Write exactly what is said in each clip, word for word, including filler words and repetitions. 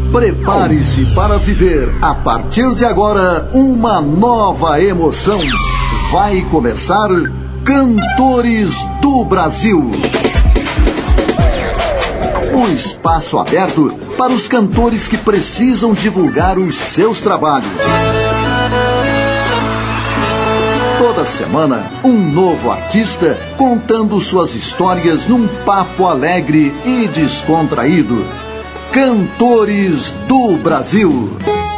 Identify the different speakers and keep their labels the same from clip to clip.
Speaker 1: Prepare-se para viver, a partir de agora, uma nova emoção. Vai começar Cantores do Brasil. Um espaço aberto para os cantores que precisam divulgar os seus trabalhos. Toda semana, um novo artista contando suas histórias num papo alegre e descontraído. Cantores do Brasil.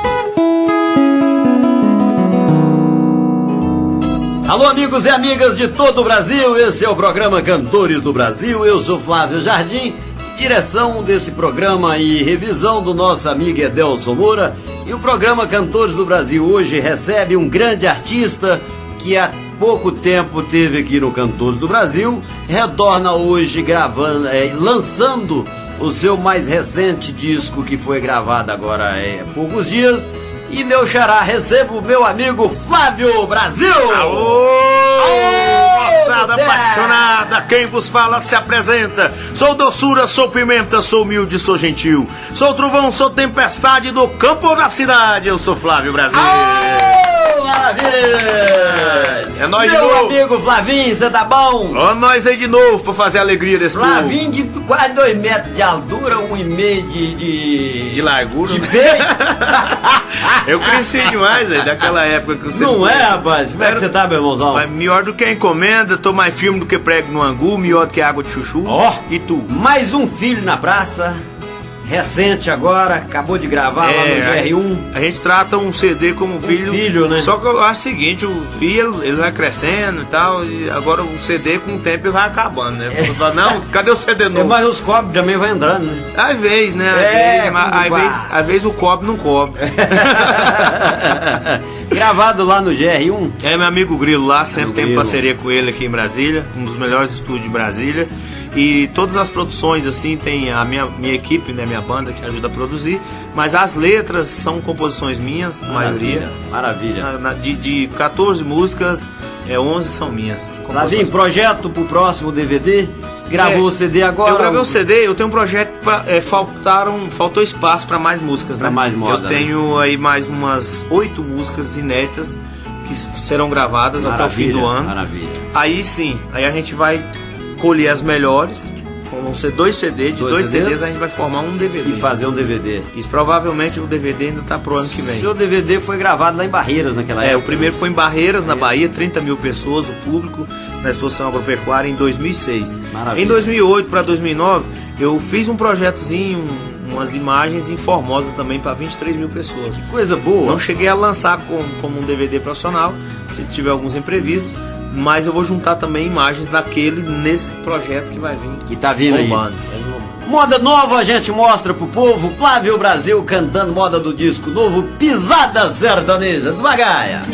Speaker 2: Alô, amigos e amigas de todo o Brasil, esse é o programa Cantores do Brasil. Eu sou Flávio Jardim, direção desse programa e revisão do nosso amigo Edelson Moura. E o programa Cantores do Brasil hoje recebe um grande artista que há pouco tempo teve aqui no Cantores do Brasil, retorna hoje gravando, é, lançando o seu mais recente disco, que foi gravado agora há poucos dias. E meu xará, recebo o meu amigo Flávio Brasil.
Speaker 3: Alô, Alô moçada apaixonada, quem vos fala se apresenta. Sou doçura, sou pimenta, sou humilde, sou gentil. Sou trovão, sou tempestade do campo ou da cidade. Eu sou Flávio Brasil.
Speaker 2: Alô, maravilha!
Speaker 3: É nóis
Speaker 2: meu
Speaker 3: de novo.
Speaker 2: Meu amigo Flavinho, você tá bom?
Speaker 3: Ó, nós aí de novo pra fazer a alegria desse povo.
Speaker 2: Flavinho de quase dois metros de altura, um e meio de... De,
Speaker 3: de largura.
Speaker 2: De peito.
Speaker 3: Eu cresci demais, aí, daquela época que você...
Speaker 2: Não é, rapaz? Como é que você tá, meu irmãozão?
Speaker 3: Mas melhor do que a encomenda, tô mais firme do que prego no angu, melhor do que água de chuchu.
Speaker 2: Ó, oh,
Speaker 3: e tu?
Speaker 2: Mais um filho na praça, recente agora, acabou de gravar é, lá no G R um.
Speaker 3: A, a gente trata um C D como filho.
Speaker 2: Um filho, né?
Speaker 3: Só que eu acho o seguinte, o filho, ele vai crescendo e tal, e agora o C D com o tempo ele vai acabando, né? É. Falo, não, cadê o C D novo?
Speaker 2: É, mas os cobres também vai entrando, né?
Speaker 3: Às vezes, né? Às
Speaker 2: é,
Speaker 3: vezes, mas, às, vezes, às vezes o cobre não cobre.
Speaker 2: Gravado lá no G R um.
Speaker 3: É, meu amigo Grilo lá, sempre tem parceria com ele aqui em Brasília, um dos melhores estúdios de Brasília. E todas as produções, assim, tem a minha, minha equipe, né, minha banda que ajuda a produzir. Mas as letras são composições minhas, a maioria.
Speaker 2: Maravilha.
Speaker 3: Na, na, de, de quatorze músicas, é, onze são minhas.
Speaker 2: Flavinho, projeto pro próximo D V D? Gravou é, o C D agora?
Speaker 3: Eu gravei o C D, eu tenho um projeto, pra, é, faltaram, faltou espaço para mais músicas, né?
Speaker 2: Pra mais moda,
Speaker 3: eu tenho
Speaker 2: né?
Speaker 3: aí mais umas oito músicas inéditas que serão gravadas maravilha, até o fim do ano.
Speaker 2: Maravilha.
Speaker 3: Aí sim, aí a gente vai colher as melhores. Vão ser dois C Ds, de dois, dois C Ds, C Ds a gente vai formar um D V D.
Speaker 2: E fazer um D V D.
Speaker 3: Isso provavelmente o D V D ainda tá pro ano que vem.
Speaker 2: O seu D V D foi gravado lá em Barreiras naquela
Speaker 3: é,
Speaker 2: época.
Speaker 3: É, o primeiro foi em Barreiras, na Bahia, trinta mil pessoas, o público, na Exposição Agropecuária em dois mil e seis.
Speaker 2: Maravilha.
Speaker 3: Em dois mil e oito para dois mil e nove, eu fiz um projetozinho, um, umas imagens em Formosa também para vinte e três mil pessoas.
Speaker 2: Que coisa boa.
Speaker 3: Não cheguei a lançar como, como um D V D profissional, se tiver alguns imprevistos. Mas eu vou juntar também imagens daquele nesse projeto que vai vir.
Speaker 2: Que tá vindo
Speaker 3: bombando.
Speaker 2: Aí. Moda nova a gente mostra pro povo. Flávio Brasil cantando moda do disco novo, Pisada Sertaneja. Desvagaia.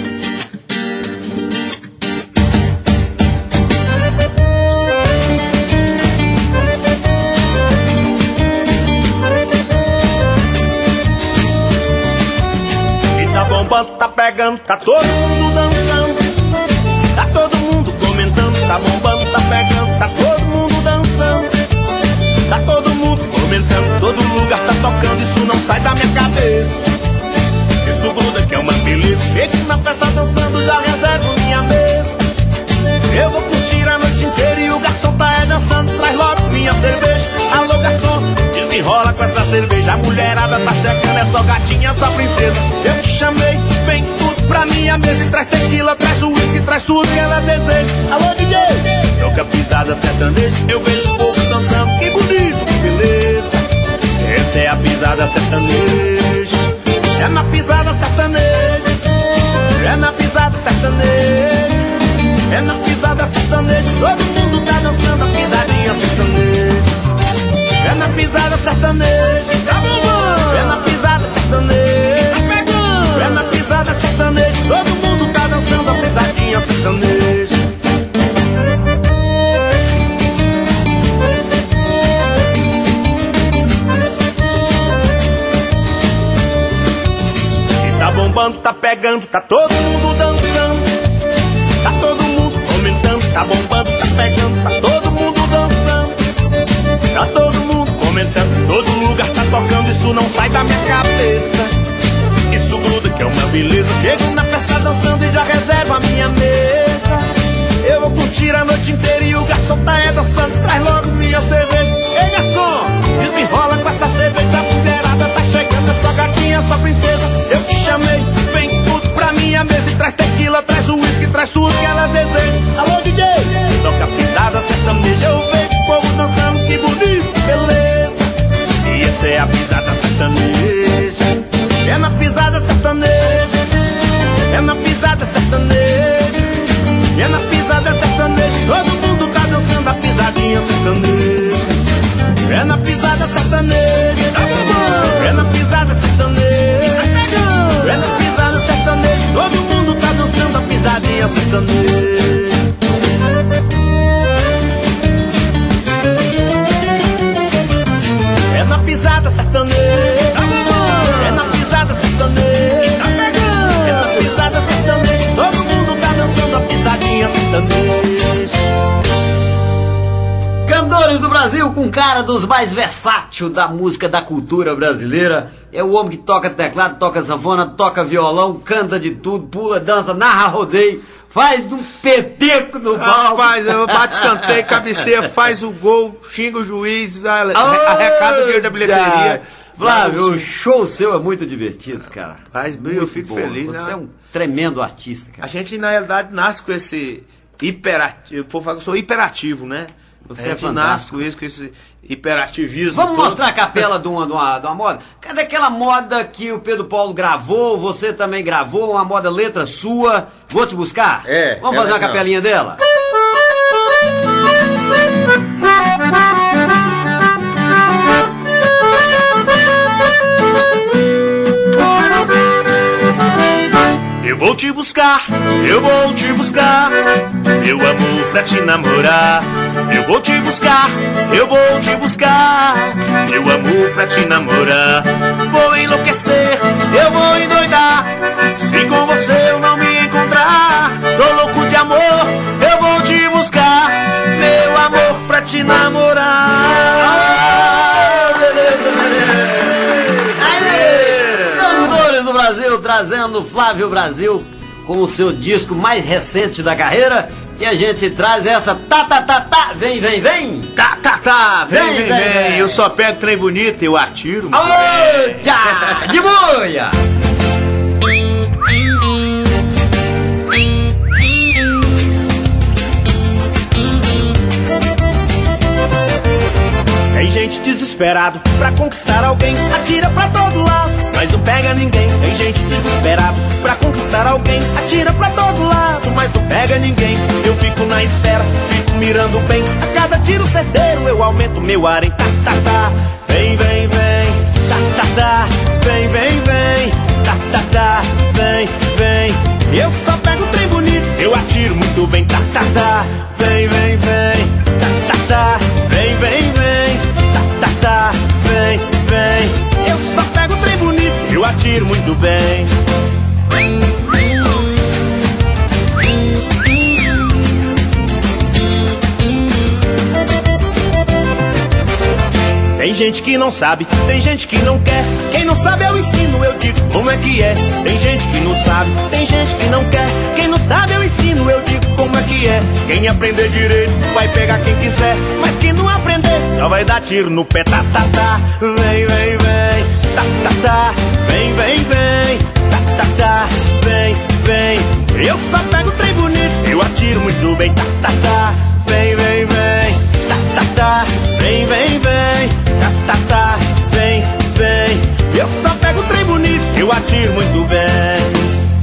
Speaker 4: E tá bombando, tá pegando, tá todo mundo dançando. Tá todo mundo comentando, tá bombando, tá pegando, tá todo mundo dançando. Tá todo mundo comentando, todo lugar tá tocando, isso não sai da minha cabeça. Isso gruda que é uma beleza. Chego na festa dançando, já reservo minha mesa. Eu vou curtir a noite inteira e o garçom tá é dançando. Traz logo minha cerveja, alô garçom, desenrola com essa cerveja. A mulherada tá chegando, é só gatinha, só princesa. Eu te chamei, vem tudo pra minha mesa. E traz tequila, traz uísque, traz tudo que ela deseja. Alô D J, toca pisada sertaneja. Eu vejo o povo dançando, que bonito, que beleza. Essa é a pisada sertaneja. É na pisada sertaneja. É na pisada sertaneja. É na pisada sertaneja. Todo mundo tá dançando a pisadinha sertaneja. É na pisada sertaneja. Tá bombando. É na pisada sertaneja. Tá pegando. É na pisada sertaneja. Todo mundo tá dançando a pisadinha sertaneja. E tá bombando, tá pegando, tá todo mundo dançando. Tá todo mundo comentando, tá bombando, tá pegando, tá todo mundo dançando. Tá todo mundo comentando, todo lugar tá tocando, isso não sai da minha cabeça. Isso gruda que é uma beleza. Chego na festa dançando e já reservo a minha mesa. Eu vou curtir a noite inteira e o garçom tá é dançando. Traz logo minha cerveja. Ei, garçom, desenrola com essa cerveja. A mulherada tá chegando, é só gatinha, só princesa. Eu te chamei, vem tudo pra minha mesa. E traz tequila, traz uísque, traz tudo que ela deseja. Alô, D J, toca pisada sertaneja. Eu vejo o povo dançando, que bonito, beleza. E essa é a pisada sertaneja. É na pisada sertaneja. É na pisada sertaneja. É na pisada sertaneja. Todo mundo tá dançando a pisadinha sertaneja. É na pisada sertaneja. É na pisada sertaneja. É na pisada sertaneja. Todo mundo tá dançando a pisadinha sertaneja. É na pisada sertaneja. É na pisada sertaneja. É na pisada sertaneja. Todo mundo tá dançando a pisadinha sertaneja.
Speaker 2: Cantores do Brasil com cara dos mais versátil da música da cultura brasileira. É o homem que toca teclado, toca sanfona, toca violão, canta de tudo, pula, dança, narra rodeio, faz um peteco no palco.
Speaker 3: Rapaz, eu bate escanteio, cabeceia, faz o gol, xinga o juiz, arrecada o dinheiro da bilheteria.
Speaker 2: Flávio, o show seu é muito divertido, cara.
Speaker 3: Faz brilho, eu fico
Speaker 2: bom.
Speaker 3: feliz.
Speaker 2: Você
Speaker 3: né?
Speaker 2: é um tremendo artista, cara.
Speaker 3: A gente, na realidade, nasce com esse hiperativo. O povo fala que eu sou hiperativo, né?
Speaker 2: Você
Speaker 3: a
Speaker 2: é
Speaker 3: gente
Speaker 2: fantástico.
Speaker 3: nasce com isso, com esse hiperativismo.
Speaker 2: Vamos
Speaker 3: todo.
Speaker 2: mostrar a capela de uma, de, uma, de uma moda? Cadê aquela moda que o Pedro Paulo gravou, você também gravou, uma moda letra sua? Vou te buscar?
Speaker 3: É.
Speaker 2: Vamos
Speaker 3: é
Speaker 2: fazer uma
Speaker 3: assim,
Speaker 2: capelinha dela?
Speaker 4: Eu vou te buscar, eu vou te buscar, meu amor pra te namorar. Eu vou te buscar, eu vou te buscar, meu amor pra te namorar. Vou enlouquecer, eu vou endoidar, se com você eu não me encontrar. Tô louco de amor, eu vou te buscar, meu amor pra te namorar.
Speaker 2: Beleza, beleza. Cantores do Brasil trazendo Flávio Brasil com o seu disco mais recente da carreira. E a gente traz essa tá, tá, tá, tá, vem, vem, vem.
Speaker 3: Tá, tá, tá, vem,
Speaker 2: Vem,
Speaker 3: vem,
Speaker 2: vem,
Speaker 3: vem.
Speaker 2: vem.
Speaker 3: Eu só pego trem bonito, eu atiro.
Speaker 2: Ô, tchá, de boia.
Speaker 4: Tem gente desesperado pra conquistar alguém, atira pra todo lado, mas não pega ninguém. Tem gente desesperado pra conquistar alguém, atira pra todo lado, mas não pega ninguém. Eu fico na espera, fico mirando bem, a cada tiro certeiro eu aumento meu ar em tá, tá, tá. Vem, vem, vem, tá, tá, tá. Vem, vem, vem, tá, tá, tá. Vem, vem. Eu só pego o trem bonito, eu atiro muito bem, tá, tá, tá. Vem, vem, vem, tá, tá, tá. Vem, vem, vem, tá, tá, tá. Vem, vem. Eu só pego o trem bonito, eu atiro muito bem. Tem gente que não sabe, tem gente que não quer. Quem não sabe eu ensino, eu digo como é que é. Tem gente que não sabe, tem gente que não quer. Quem não sabe eu ensino, eu digo como é que é. Quem aprender direito vai pegar quem quiser, mas quem não aprender só vai dar tiro no pé, tá, tá, tá. Vem, vem, vem, tá, tá, tá. Vem, vem, vem, tá, tá, tá. Vem, vem. Eu só pego o trem bonito, eu atiro muito bem, tá, tá, tá. Vem, vem, vem, tá, tá, tá. Vem, vem, vem, tá, tá, tá. Vem, vem. Eu só pego o trem bonito, eu atiro muito bem.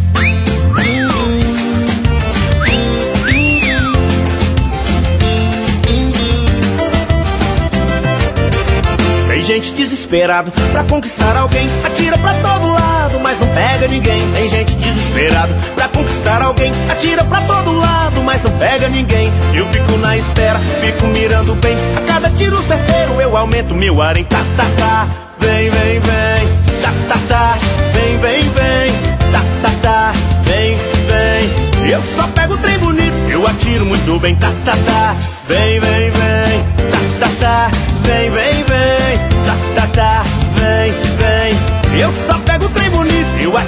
Speaker 4: Tem gente desesperado pra conquistar alguém, atira pra todo lado, mas não pega ninguém. Tem gente desesperado pra conquistar alguém, atira pra todo lado, mas não pega ninguém. Eu fico na espera, fico mirando bem, a cada tiro certeiro eu aumento meu ar em tá, tá, tá. Vem, vem, vem, tá, tá, tá. Vem, vem, vem, tá, tá, tá. Vem, vem. Eu só pego o trem bonito, eu atiro muito bem, tá, tá, tá. Vem, vem, vem, tá, tá, tá. Vem, vem, vem, tá, tá, tá. Vem,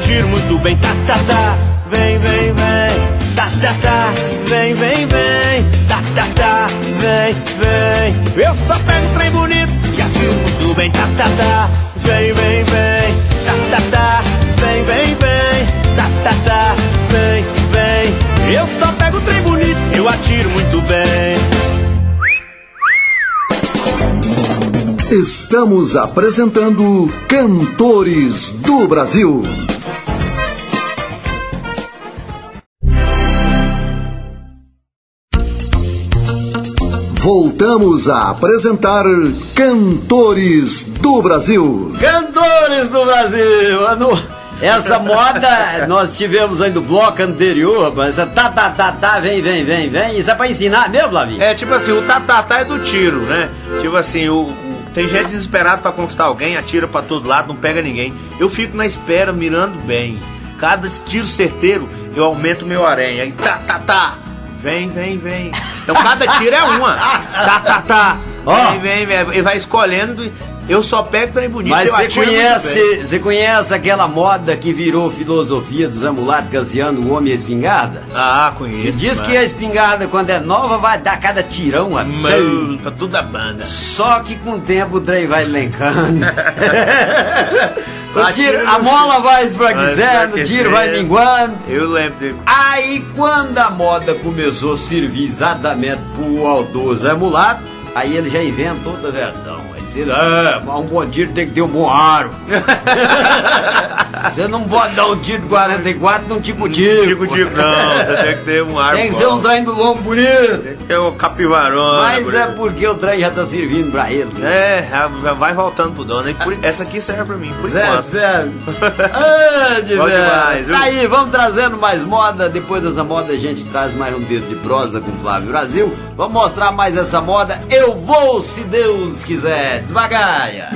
Speaker 4: atiro muito bem. Tá, tá, tá, vem, vem, vem. Tá, tá, tá, vem, vem, vem. Tá, tá, tá, vem, vem. Eu só pego trem bonito e atiro muito bem. Tá, tá, tá, vem, vem, vem. Tá, tá, tá, vem, vem, vem. Tá, tá, tá, vem, vem. Eu só pego trem bonito, eu atiro muito bem.
Speaker 1: Estamos apresentando Cantores do Brasil. Voltamos a apresentar Cantores do Brasil.
Speaker 2: Cantores do Brasil. Ano... Essa moda nós tivemos aí no bloco anterior, mas essa tá, tá, tá, tá, vem, vem, vem, vem. Isso é pra ensinar mesmo, Flavinho?
Speaker 3: É, tipo assim, o tá, tá, tá é do tiro, né? Tipo assim, o, o, tem gente desesperada pra conquistar alguém, atira pra todo lado, não pega ninguém. Eu fico na espera, mirando bem. Cada tiro certeiro, eu aumento o meu aranha. Aí tá, tá, tá, vem, vem, vem. Então cada tiro é uma. Tá, tá, tá, vem, vem, vem. Ele vai escolhendo. Eu só pego trem bonito.
Speaker 2: Mas você conhece, você conhece aquela moda que virou filosofia do Zé Mulato Casiano, o homem e a espingarda?
Speaker 3: Ah, conheço.
Speaker 2: Diz que a espingarda, quando é nova, vai dar cada tirão,
Speaker 3: mano, pra toda a banda.
Speaker 2: Só que com o tempo o trem vai lencando. O tiro, a mola vai esbraguecendo, o tiro vai minguando.
Speaker 3: Eu lembro dele.
Speaker 2: Aí quando a moda começou a servir exatamente pro autor Zé Mulato, aí ele já inventa outra versão. Ele diz, ah, um bom tiro tem que ter um bom aro. Você não pode dar um tiro de quarenta e quatro num tico-tico.
Speaker 3: Tico-tico não, você tem que ter um aro.
Speaker 2: Tem que ser um trem do lombo bonito.
Speaker 3: Tem que ter um capivarona.
Speaker 2: Mas
Speaker 3: bonito.
Speaker 2: É porque o trem já tá servindo pra ele.
Speaker 3: É, já vai voltando pro dono. Essa aqui serve pra mim, por enquanto.
Speaker 2: Sério, ah, de
Speaker 3: Bom demais,
Speaker 2: tá aí, vamos trazendo mais moda. Depois dessa moda a gente traz mais um dedo de prosa com Flávio Brasil. Vamos mostrar mais essa moda. Eu vou, se Deus quiser. Desvagaia.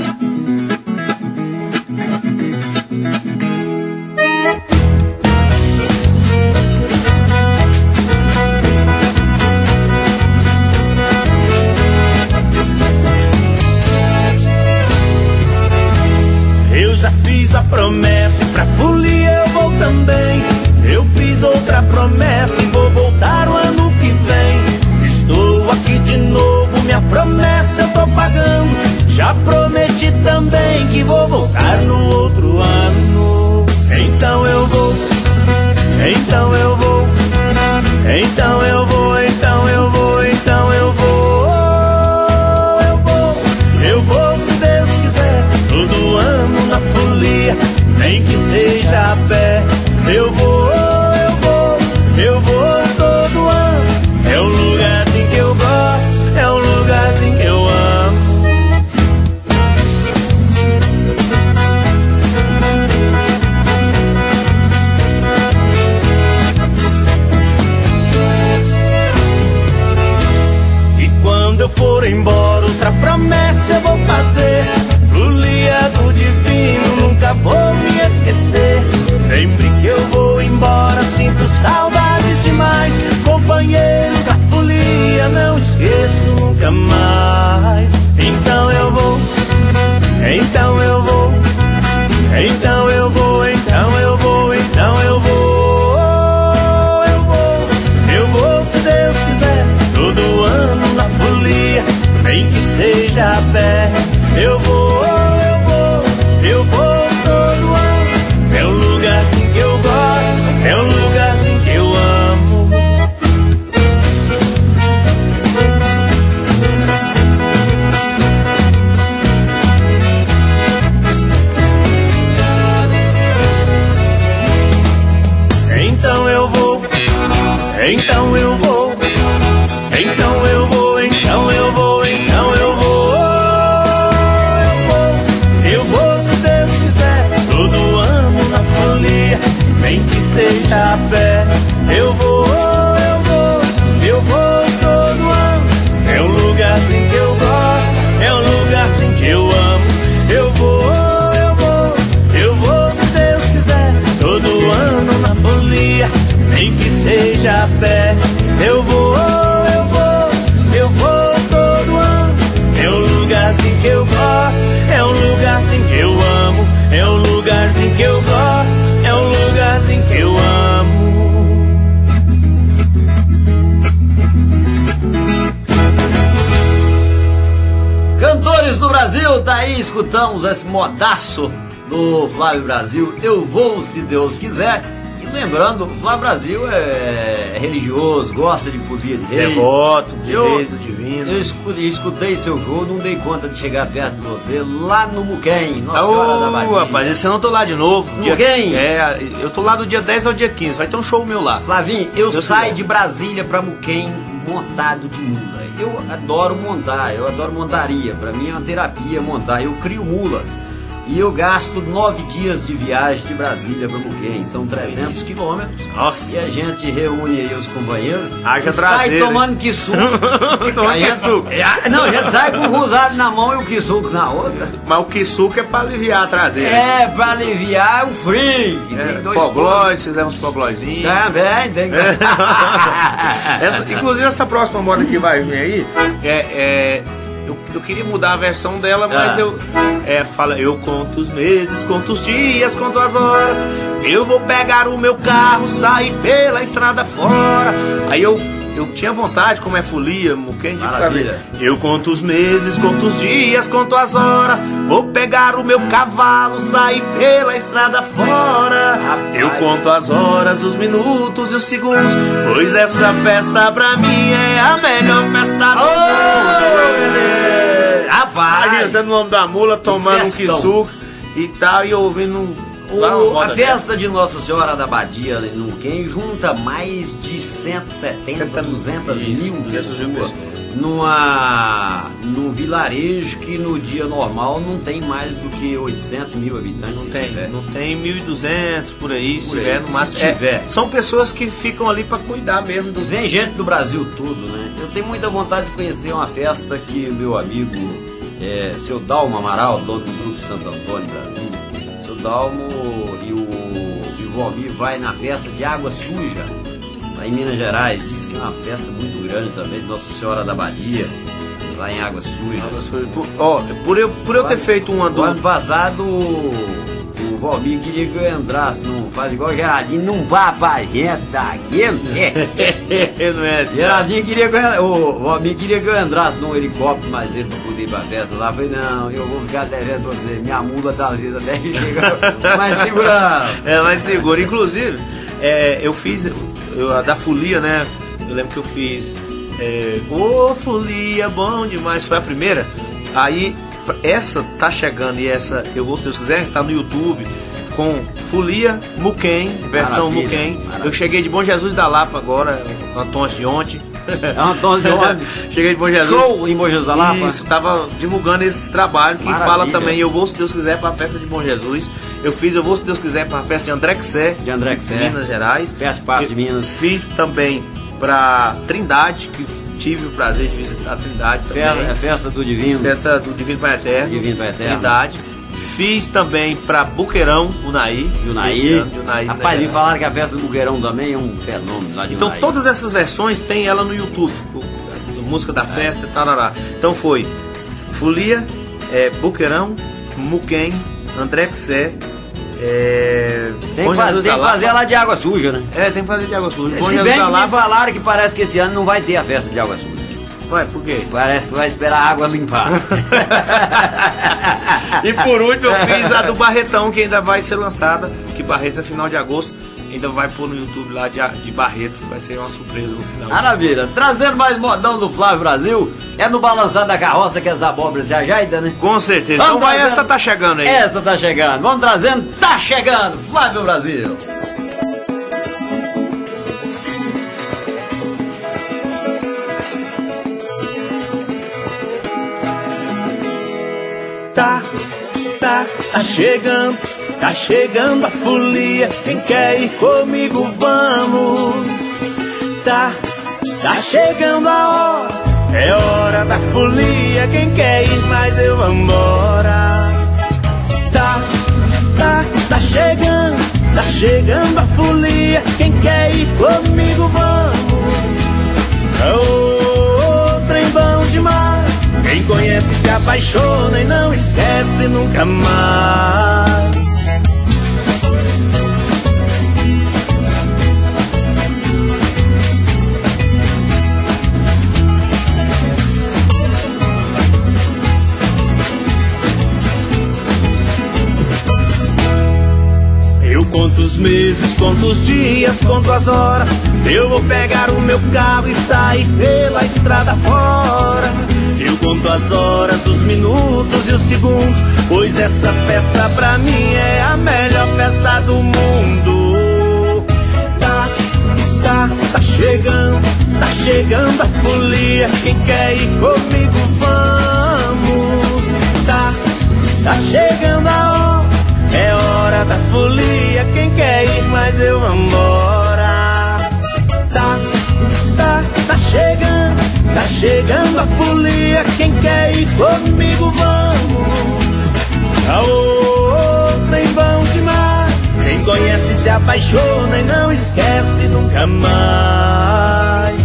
Speaker 4: Eu já fiz a promessa e pra folia eu vou também. Eu fiz outra promessa e vou voltar o ano que vem. Estou aqui de novo, minha promessa eu tô pagando. Já prometi também que vou voltar no outro ano. Então eu vou, então eu vou, então eu vou, então eu vou, então eu vou. Eu vou, eu vou se Deus quiser. Todo ano na folia, nem que seja a pé. Eu vou, eu vou, eu vou todo ano. É o lugarzinho que eu gosto, é o lugarzinho que eu amo. E quando eu for embora, outra promessa eu vou fazer. Folia do divino, nunca vou me esquecer. Sempre que eu vou embora, sinto saudades demais. Companheiro da folia, não esqueço nunca mais. Então eu vou, então eu vou, então eu vou, então eu vou, então eu vou. Eu vou, eu vou se Deus quiser. Todo ano na folia, nem que seja a pé. Eu vou, eu vou, eu vou todo ano. É um lugarzinho que eu gosto, é um lugarzinho que eu amo. Então eu vou, então eu vou, então eu vou, então eu vou, então eu vou.
Speaker 2: Cantores do Brasil, tá aí, escutamos esse modaço do Flávio Brasil, Eu Vou Se Deus Quiser. E lembrando, o Flávio Brasil é religioso, gosta de folia de reis.
Speaker 3: Devoto, de
Speaker 2: eu,
Speaker 3: reis do divino.
Speaker 2: Eu escutei, escutei seu show, não dei conta de chegar perto de você, lá no Muquem, Nossa
Speaker 3: Ô,
Speaker 2: Senhora da Badia.
Speaker 3: rapaz, esse ano eu tô lá de novo. Dia,
Speaker 2: Muquem?
Speaker 3: É, eu tô lá do dia dez ao dia quinze, vai ter um show meu lá.
Speaker 2: Flavinho, eu
Speaker 3: Deus
Speaker 2: saio
Speaker 3: quiser.
Speaker 2: de Brasília pra Muquem montado de mula. Eu adoro montar, eu adoro montaria. Pra mim é uma terapia montar. Eu crio mulas. E eu gasto nove dias de viagem de Brasília para Muquem. São trezentos quilômetros.
Speaker 3: Nossa.
Speaker 2: E a gente reúne aí os companheiros.
Speaker 3: Haja
Speaker 2: e sai
Speaker 3: traseiro,
Speaker 2: tomando quiçuco.
Speaker 3: Tomando
Speaker 2: A gente-
Speaker 3: quiçuco.
Speaker 2: É, não, a gente sai com o rosário na mão e o quiçuco na outra.
Speaker 3: Mas o quiçuco é pra aliviar a traseira.
Speaker 2: É, pra aliviar o frio. que
Speaker 3: É,
Speaker 2: tem dois
Speaker 3: poblóis, fizemos poblóizinhos.
Speaker 2: Também, tem que...
Speaker 3: Essa- inclusive essa próxima moda que vai vir aí, é, é, eu, eu queria mudar a versão dela, mas
Speaker 2: Ah.
Speaker 3: eu é, fala, eu conto os meses, conto os dias, conto as horas. Eu vou pegar o meu carro, sair pela estrada fora. Aí eu eu tinha vontade, como é folia, Muquem, de
Speaker 2: Maravilha.
Speaker 3: fazer. Eu conto os meses, conto os dias, conto as horas. Vou pegar o meu cavalo, sair pela estrada fora.
Speaker 2: Rapaz.
Speaker 3: Eu conto as horas, os minutos e os segundos, pois essa festa pra mim é a melhor festa do mundo.
Speaker 2: Rapaz!
Speaker 3: Imagina você no nome da mula, tomando um
Speaker 2: festão.
Speaker 3: quissuco e tal, e eu ouvindo um...
Speaker 2: O-
Speaker 3: uma
Speaker 2: a
Speaker 3: moda
Speaker 2: festa de Nossa Senhora da Badia no Muquem junta mais de cento e setenta, duzentas
Speaker 3: Isso,
Speaker 2: mil
Speaker 3: duzentas mil
Speaker 2: pessoas
Speaker 3: pessoas.
Speaker 2: numa, num vilarejo que no dia normal não tem mais do que oitocentos mil habitantes.
Speaker 3: Não
Speaker 2: se
Speaker 3: tem,
Speaker 2: tiver.
Speaker 3: não tem mil e duzentos por aí, se
Speaker 2: Por aí,
Speaker 3: tiver no
Speaker 2: se
Speaker 3: máximo. É,
Speaker 2: tiver.
Speaker 3: são pessoas que ficam ali pra cuidar mesmo dos...
Speaker 2: Vem gente do Brasil todo, né? Eu tenho muita vontade de conhecer uma festa que meu amigo, é, seu Dalmo Amaral, dono do Grupo Santo Antônio Brasil, seu Dalmo e o, e o Valmir vai na festa de Água Suja, lá em Minas Gerais. Diz que é uma festa muito grande também, de Nossa Senhora da Badia, lá em Água Suja.
Speaker 3: Por, ó, por eu, por eu ter feito uma
Speaker 2: No
Speaker 3: do...
Speaker 2: ano passado, o Valmir queria que eu entrasse, não faz igual o Gerardinho, não vá pra gente daqui, né?
Speaker 3: não é?
Speaker 2: Gerardinho queria que eu, o Valmir queria que eu entrasse num helicóptero mais cedo pra poder ir pra festa lá. Eu falei, não, eu vou ficar devendo você, minha mula talvez até que chega mais segurança.
Speaker 3: É mais seguro. Inclusive, é, eu fiz eu, a da folia, né? Eu lembro que eu fiz é, Ô folia, bom demais. Foi a primeira. Aí, essa tá chegando e essa, eu vou, se Deus quiser, tá no YouTube com folia Muquem, versão
Speaker 2: Maravilha,
Speaker 3: Muquem.
Speaker 2: maravilha.
Speaker 3: Eu cheguei de Bom Jesus da Lapa agora, Antônio de ontem.
Speaker 2: É um Antônio de onde?
Speaker 3: Cheguei de Bom Jesus.
Speaker 2: Show em Bom Jesus da Lapa?
Speaker 3: Isso, tava divulgando esse trabalho que
Speaker 2: Maravilha.
Speaker 3: fala também Eu Vou Se Deus Quiser pra festa de Bom Jesus. Eu fiz Eu Vou Se Deus Quiser pra festa de André Xé,
Speaker 2: De André Xé.
Speaker 3: Minas Gerais.
Speaker 2: Perto de Patos de Minas.
Speaker 3: Fiz também pra Trindade, que tive o prazer de visitar a Trindade também.
Speaker 2: Festa, é festa do Divino.
Speaker 3: Festa do Divino Pai Eterno.
Speaker 2: Divino Pai Eterno.
Speaker 3: Trindade. Fiz também pra Buqueirão, Unaí.
Speaker 2: De
Speaker 3: esse
Speaker 2: Unaí.
Speaker 3: ano, de Unaí,
Speaker 2: Rapaz,
Speaker 3: né?
Speaker 2: me falaram que a festa do Buqueirão também é um fenômeno lá de
Speaker 3: Então
Speaker 2: Unaí.
Speaker 3: todas essas versões tem ela no YouTube. O- a música da festa e tal. Então foi Folia, é, Buqueirão, Muquem, André Xé. É,
Speaker 2: Tem
Speaker 3: Bom
Speaker 2: que, fazer,
Speaker 3: Jesus
Speaker 2: tem
Speaker 3: da
Speaker 2: que
Speaker 3: Lapa.
Speaker 2: fazer ela de água suja, né?
Speaker 3: É, tem que fazer de água suja. Bom
Speaker 2: Se
Speaker 3: Jesus
Speaker 2: bem
Speaker 3: da
Speaker 2: que me
Speaker 3: Lapa.
Speaker 2: falaram que parece que esse ano não vai ter a festa de água suja.
Speaker 3: Ué, por quê?
Speaker 2: Parece que vai esperar a água limpar.
Speaker 3: E por último eu fiz a do Barretão, que ainda vai ser lançada, que Barretos é final de agosto, ainda vai pôr no YouTube lá de, de Barretos, que vai ser uma surpresa no final.
Speaker 2: Maravilha. Trazendo mais modão do Flávio Brasil, é no balançar da carroça que as abóboras se ajeitam, né?
Speaker 3: Com certeza.
Speaker 2: Vamos
Speaker 3: Então vai,
Speaker 2: trazendo-
Speaker 3: essa tá chegando aí.
Speaker 2: Essa tá chegando. Vamos trazendo, tá chegando. Flávio Brasil.
Speaker 4: Tá, tá, tá chegando, tá chegando a folia. Quem quer ir comigo, vamos. Tá, tá chegando a hora, é hora da folia. Quem quer ir mais, eu vambora. Tá, tá, tá chegando, tá chegando a folia. Quem quer ir comigo, vamos. Oh, trem bom demais. Quem conhece se apaixona e não esquece nunca mais. meses, conto os dias, conto as horas. Eu vou pegar o meu carro e sair pela estrada fora. Eu conto as horas, os minutos e os segundos, pois essa festa pra mim é a melhor festa do mundo. Tá, tá, tá chegando, tá chegando a folia. Quem quer ir comigo, vamos. Tá, tá chegando a hora, é hora da folia. Quem quer ir, mas eu vambora. Tá, tá, tá chegando, tá chegando a folia. Quem quer ir comigo, vamos. Aô, trem bom demais. Quem conhece se apaixona e não esquece nunca mais.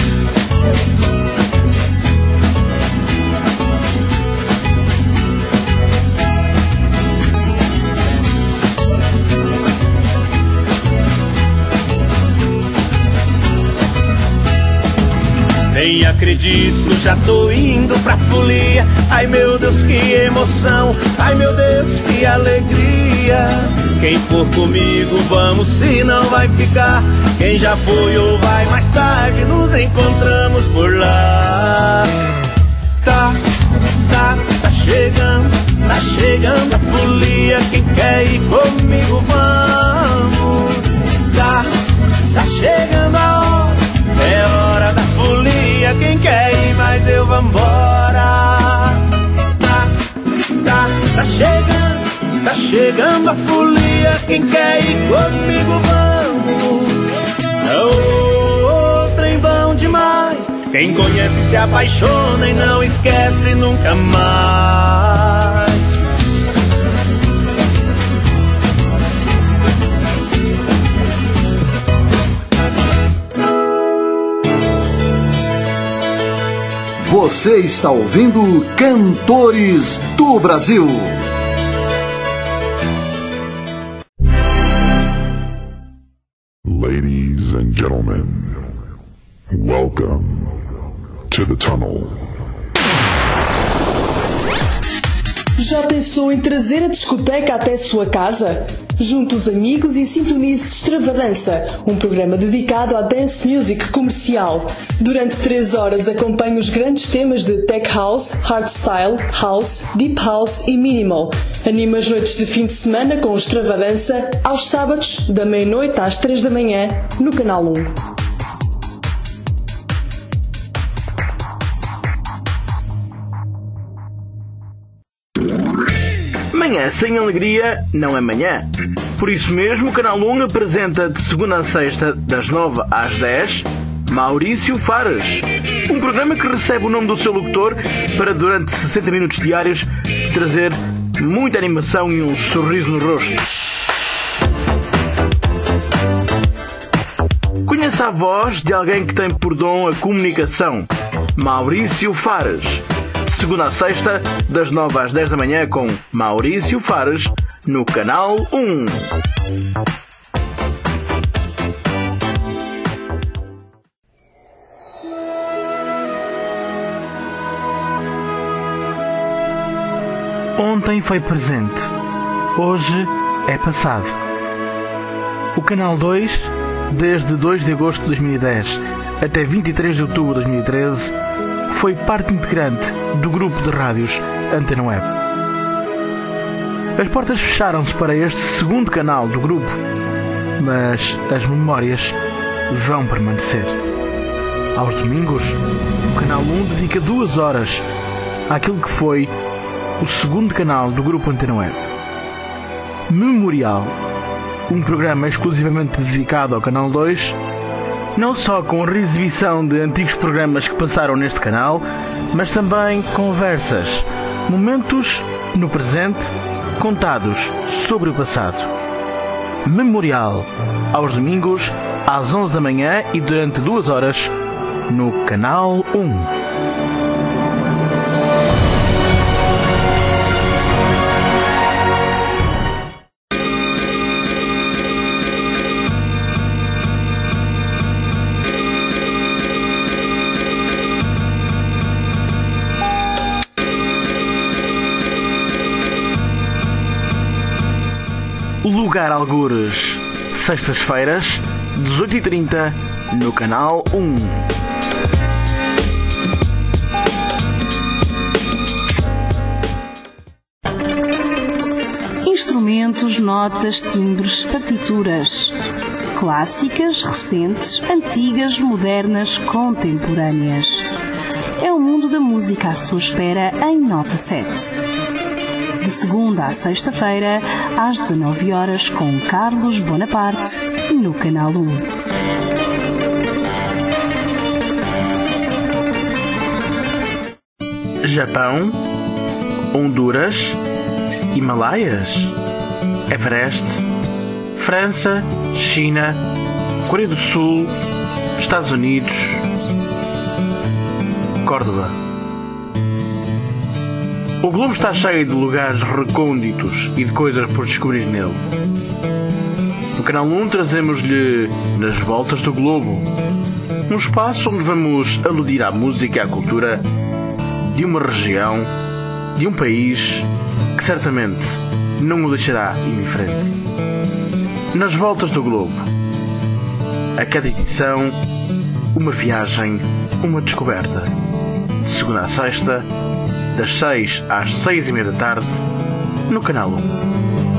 Speaker 4: Nem acredito, já tô indo pra folia. Ai meu Deus, que emoção, ai meu Deus, que alegria. Quem for comigo, vamos, se não vai ficar. Quem já foi ou vai mais tarde, nos encontramos por lá. Tá, tá, tá chegando, tá chegando a folia. Quem quer ir comigo, vamos. Tá, tá chegando a hora, é hora da folia. Quem quer ir, mas eu vambora. Tá, tá, tá chegando, tá chegando a folia. Quem quer ir comigo, vamos. Oh, oh, trem bom demais. Quem conhece se apaixona e não esquece nunca mais.
Speaker 1: Você está ouvindo Cantores do Brasil.
Speaker 5: Ladies and gentlemen, welcome to the tunnel.
Speaker 6: Já pensou em trazer a discoteca até sua casa? Junte os amigos e sintonize Extravadança, um programa dedicado à dance music comercial. Durante três horas acompanhe os grandes temas de Tech House, Hardstyle, House, Deep House e Minimal. Anima as noites de fim de semana com Extravadança, aos sábados, da meia-noite às três da manhã, no Canal um.
Speaker 7: Manhã sem alegria não é manhã. Por isso mesmo, o Canal um apresenta de segunda a sexta, das nove às dez, Maurício Fares. Um programa que recebe o nome do seu locutor para, durante sessenta minutos diários, trazer muita animação e um sorriso no rosto. Conheça a voz de alguém que tem por dom a comunicação. Maurício Fares. Segunda a sexta, das nove às dez da manhã, com Maurício Fares, no Canal um. Ontem foi presente, hoje é passado. O Canal dois, desde dois de agosto de dois mil e dez até vinte e três de outubro de dois mil e treze, foi parte integrante do grupo de rádios Antena Web. As portas fecharam-se para este segundo canal do grupo, mas as memórias vão permanecer. Aos domingos, o Canal um dedica duas horas àquilo que foi o segundo canal do grupo Antena Web. Memorial, um programa exclusivamente dedicado ao Canal dois, não só com reexibição de antigos programas que passaram neste canal, mas também conversas, momentos no presente, contados sobre o passado. Memorial, aos domingos, às onze da manhã e durante duas horas, no Canal um. Lugar algures sextas-feiras, dezoito e trinta, no Canal um.
Speaker 8: Instrumentos, notas, timbres, partituras. Clássicas, recentes, antigas, modernas, contemporâneas. É o mundo da música à sua espera em Nota sete. De segunda à sexta-feira, às dezanove horas, com Carlos Bonaparte, no Canal um.
Speaker 7: Japão, Honduras, Himalaias, Everest, França, China, Coreia do Sul, Estados Unidos, Córdoba. O globo está cheio de lugares recônditos e de coisas por descobrir nele. No Canal um trazemos-lhe Nas Voltas do Globo, um espaço onde vamos aludir à música e à cultura de uma região, de um país que certamente não o deixará indiferente. Nas Voltas do Globo. A cada edição, uma viagem, uma descoberta. De segunda a sexta, das seis às seis e meia da tarde, no Canal um.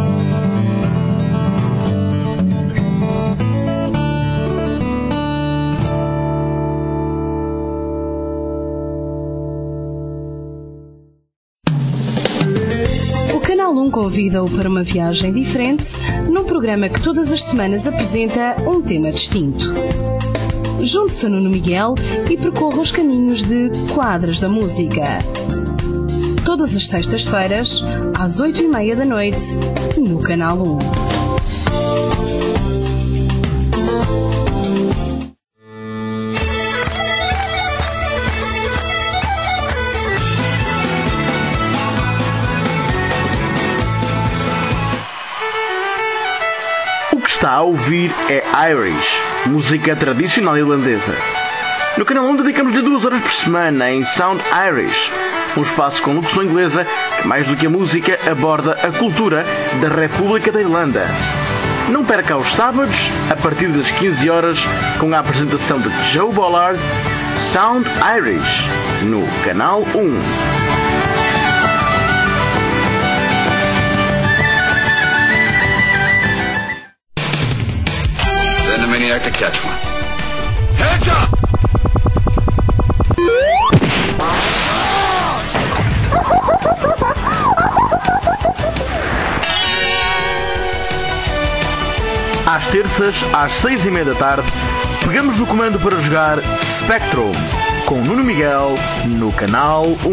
Speaker 8: O Canal um convida-o para uma viagem diferente num programa que todas as semanas apresenta um tema distinto. Junte-se a Nuno Miguel e percorra os caminhos de Quadras da Música. Todas as sextas-feiras, às oito e meia da noite, no Canal um.
Speaker 7: O que está a ouvir é Irish, música tradicional irlandesa. No Canal um dedicamos-lhe duas horas por semana em Sound Irish, um espaço com locução inglesa que, mais do que a música, aborda a cultura da República da Irlanda. Não perca aos sábados, a partir das quinze horas, com a apresentação de Joe Bollard, Sound Irish, no Canal um.
Speaker 9: Then the maniac to catch one. Heads up!
Speaker 7: Às terças, às seis e meia da tarde, pegamos no comando para jogar Spectrum, com Nuno Miguel, no Canal um.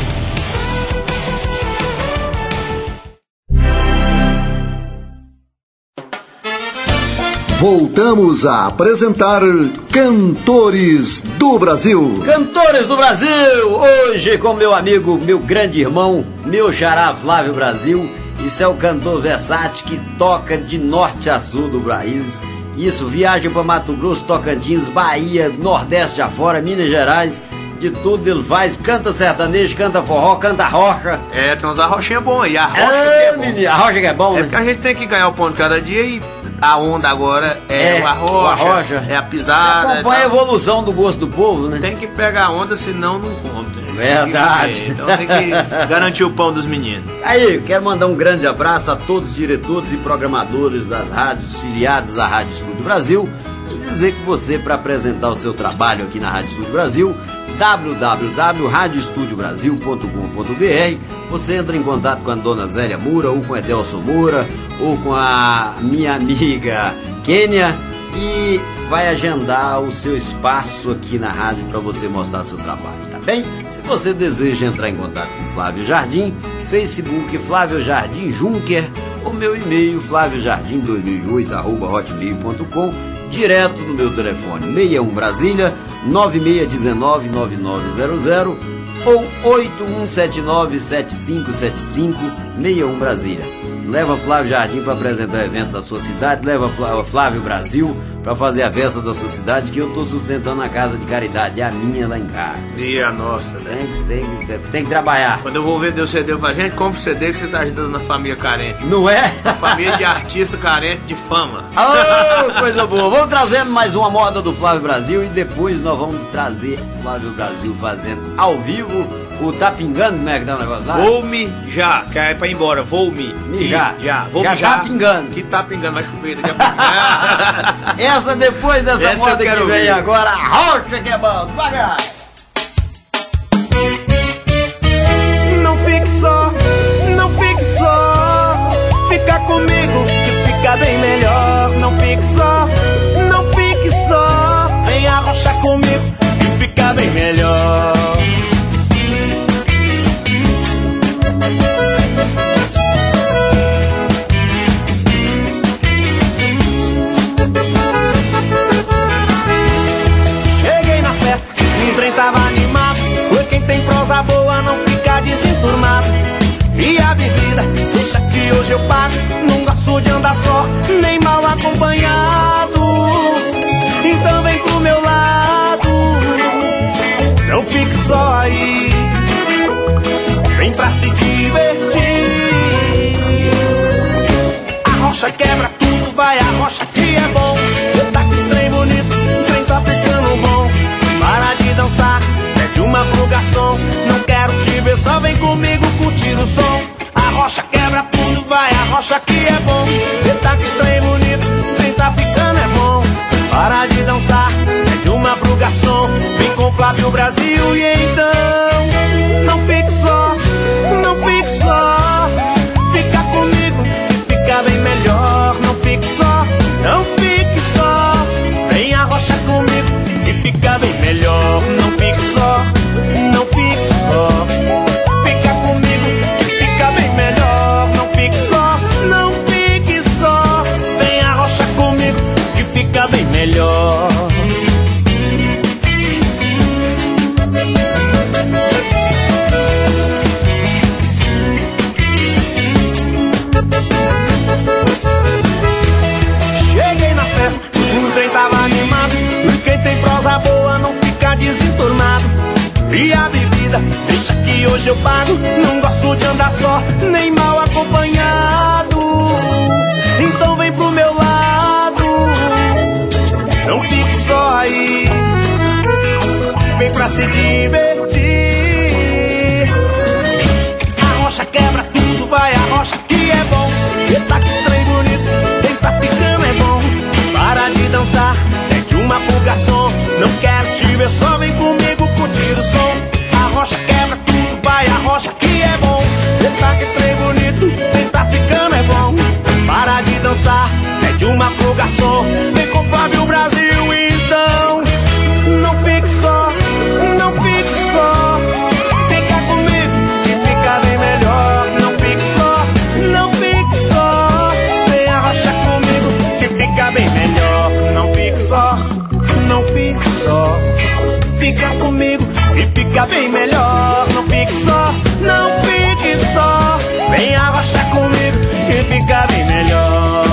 Speaker 1: Voltamos a apresentar Cantores do Brasil.
Speaker 2: Cantores do Brasil, hoje com meu amigo, meu grande irmão, meu xará Flávio Brasil. Isso é o cantor versátil que toca de norte a sul do país. Isso, viaja para Mato Grosso, Tocantins, Bahia, Nordeste afora, Minas Gerais. De tudo ele faz, canta sertanejo, canta forró, canta rocha.
Speaker 3: É, tem uns arrochinhas bons aí, a rocha
Speaker 2: É,
Speaker 3: que é bom.
Speaker 2: menino, a rocha que é bom,
Speaker 3: É
Speaker 2: né?
Speaker 3: porque a gente tem que ganhar o pão de cada dia e a onda agora é,
Speaker 2: É,
Speaker 3: o arrocha,
Speaker 2: o arrocha.
Speaker 3: é a pisada.
Speaker 2: Você acompanha a evolução do gosto do povo, né?
Speaker 3: Tem que pegar a onda, senão não come.
Speaker 2: Verdade.
Speaker 3: Tem que- Então tem que garantir o pão dos meninos.
Speaker 2: Aí, quero mandar um grande abraço a todos os diretores e programadores das rádios filiadas à Rádio Estúdio Brasil e dizer que você, para apresentar o seu trabalho aqui na Rádio Estúdio Brasil, w w w ponto rádio estúdio brasil ponto com ponto b r, você entra em contato com a dona Zélia Moura, ou com a Edelson Moura, ou com a minha amiga Kênia, e vai agendar o seu espaço aqui na rádio para você mostrar seu trabalho, tá bem? Se você deseja entrar em contato com Flávio Jardim, Facebook Flávio Jardim Junker, ou meu e-mail flaviojardim dois mil e oito arroba hotmail ponto com, direto no meu telefone seis um Brasília nove seis um nove nove nove zero zero ou oito um sete nove sete cinco sete cinco seis um Brasília. Leva Flávio Jardim para apresentar evento da sua cidade, leva Flávio Brasil pra fazer a festa da sua cidade, que eu tô sustentando a casa de caridade, a minha lá em casa.
Speaker 3: E a nossa, né?
Speaker 2: Tem que, tem, que, tem que trabalhar.
Speaker 3: Quando eu vou vender o C D pra gente, compra o C D que você tá ajudando na família carente.
Speaker 2: Não é?
Speaker 3: A família de artista carente de fama.
Speaker 2: Oh, coisa boa. Vamos trazendo mais uma moda do Flávio Brasil e depois nós vamos trazer Flávio Brasil fazendo ao vivo o Tá Pingando, como é que dá o negócio lá?
Speaker 3: Vou-me já, que é pra ir embora, vou-me.
Speaker 2: Me já.
Speaker 3: Já, vou
Speaker 2: já, já tá pingando.
Speaker 3: Que tá pingando, vai chover daqui a pouco.
Speaker 2: Essa depois dessa
Speaker 3: Essa
Speaker 2: moda que vem
Speaker 3: ver.
Speaker 2: agora, a rocha que é bom, devagar.
Speaker 4: Não fique só, não fique só, fica comigo que fica bem melhor. Não fique só, não fique só, vem arrochar comigo que fica bem melhor. Cheguei na festa, o trem tava animado, foi quem tem prosa boa não fica desenturmado. E a bebida, deixa que hoje eu pago, não gosto de andar só, nem mal acompanhado. Então vem pro meu lado, não fique só aí, vem pra se divertir. A rocha quebra tudo, vai a rocha que é bom. Tá que trem bonito, o trem tá ficando bom. Para de dançar, pede uma pro garçom, não quero te ver, só vem comigo curtir o som. A rocha quebra tudo, vai a rocha que é bom. Tá que trem bonito, o trem tá ficando é bom. Para de dançar, pede uma pro garçom, vem com Flávio Brasil e então não fique só, não fique só, fica comigo que fica bem melhor. Não fique só, não fique só, vem a rocha comigo que fica bem melhor. Não fique só, não fique só, fica comigo que fica bem melhor. Não fique só, não fique só, vem a rocha comigo que fica bem melhor. Cheguei na festa, o trem tava animado, e quem tem prosa boa não fica desentornado. E a bebida, deixa que hoje eu pago, não gosto de andar só, nem mal acompanhado. Então vem pro meu lado, não fique só aí, vem pra se divertir. A rocha quebra tudo, vai a rocha que é bom. E tá que trem bonito, quem tá ficando é bom. Para de dançar, pede uma pro garçom, não quero te ver, só vem comigo curtir o som. A rocha quebra tudo, vai a rocha que é bom. E tá que trem bonito, quem tá ficando é bom. Para de dançar, pede uma pro garçom, vem com Flávio Brasil então. Não fique só, não fique só, fica comigo que fica bem melhor. Não fique só, não fique só, vem arrochar comigo que fica bem melhor. Não fique só, não fique só, fica comigo e fica bem melhor. Não fique só, não fique só, vem arrochar comigo que fica bem melhor.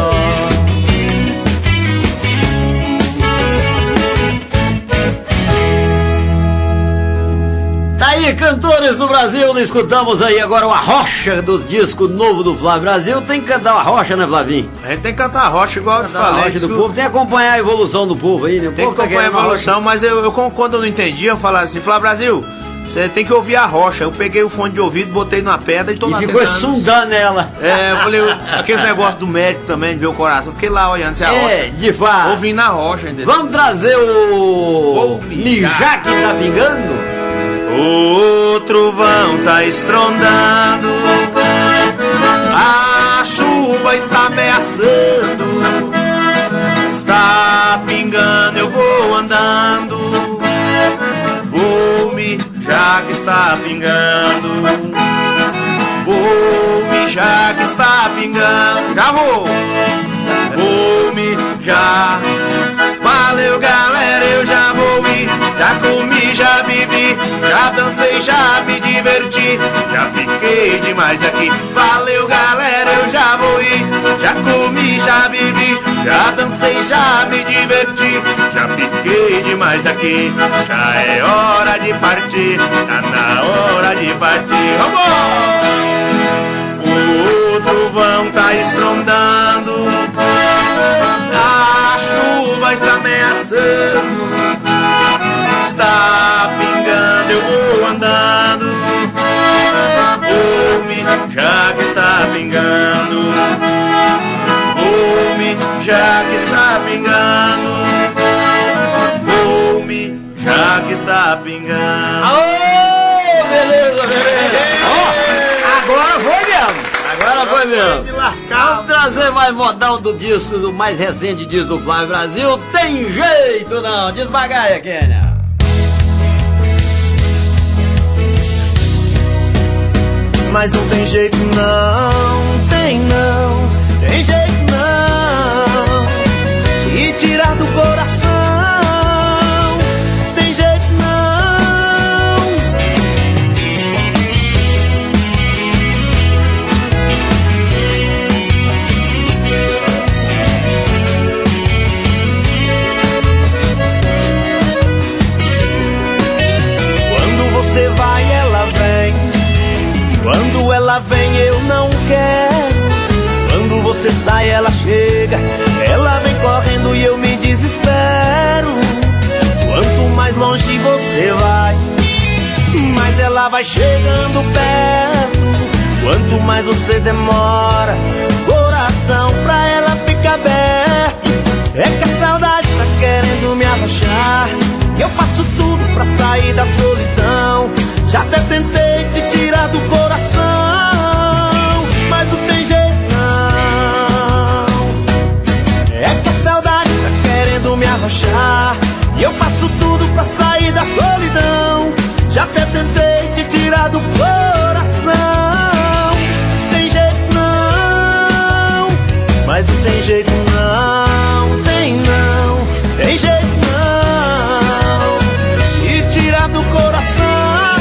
Speaker 2: Tá aí, cantores do Brasil, escutamos aí agora uma rocha do disco novo do Flávio Brasil. Tem que cantar uma rocha, né, Flavinho?
Speaker 3: A gente tem que cantar a rocha igual eu te falei.
Speaker 2: A rocha do povo, tem que acompanhar a evolução do povo aí, né? O
Speaker 3: Tem que
Speaker 2: povo tá
Speaker 3: acompanhar a
Speaker 2: querendo uma
Speaker 3: evolução,
Speaker 2: rocha.
Speaker 3: mas eu, eu quando eu não entendi, eu falava assim, Flávio Brasil, você tem que ouvir a rocha. Eu peguei o fone de ouvido, botei na pedra e tô
Speaker 2: E
Speaker 3: lá
Speaker 2: ficou
Speaker 3: tentando.
Speaker 2: sondando ela.
Speaker 3: É, eu falei, aqueles negócios do médico também, de ver o coração, eu fiquei lá olhando se a
Speaker 2: É,
Speaker 3: rocha.
Speaker 2: de fato.
Speaker 3: Ouvindo na rocha, entendeu?
Speaker 2: Vamos trazer o
Speaker 3: Vou mijar.
Speaker 2: mijar que tá pingando?
Speaker 3: O trovão tá estrondando, a chuva está ameaçando, está pingando, eu vou andando, vou mijar que está pingando, vou mijar que está pingando, já vou, vou mijar. Valeu galera, eu já vou ir, já comi, já bebi, já dancei, já me diverti, já fiquei demais aqui. Valeu galera, eu já vou ir,
Speaker 4: Já comi, já bebi, já dancei, já me diverti, já fiquei demais aqui. Já é hora de partir, tá na hora de partir. Vamos! O trovão tá estrondando, a chuva está ameaçando, está pingando, eu vou andando. Vou-me, já que está pingando. Vou-me, já que está pingando. Vou-me, já que está pingando.
Speaker 2: Aô, beleza, beleza. Oh, agora foi mesmo. Agora foi mesmo. Vamos trazer mais modal do disco, do mais recente disco do Flávio Brasil. Tem jeito não. Desbagaia, Kênia.
Speaker 4: Mas não tem jeito não, tem não, tem jeito não de tirar do coração, tem jeito não. Quando você vai, ela vem. Quando ela vem eu não quero. Quando você sai ela chega. Ela vem correndo e eu me desespero. Quanto mais longe você vai, mais ela vai chegando perto. Quanto mais você demora, coração pra ela fica aberto. É que a saudade tá querendo me arrochar. Eu faço tudo pra sair da solidão. Já até tentei te tirar do coração, mas não tem jeito não. É que a saudade tá querendo me arrochar. E eu faço tudo pra sair da solidão. Já até tentei te tirar do coração. Tem jeito não, mas não tem jeito não. Tem não, tem jeito não de tirar do coração.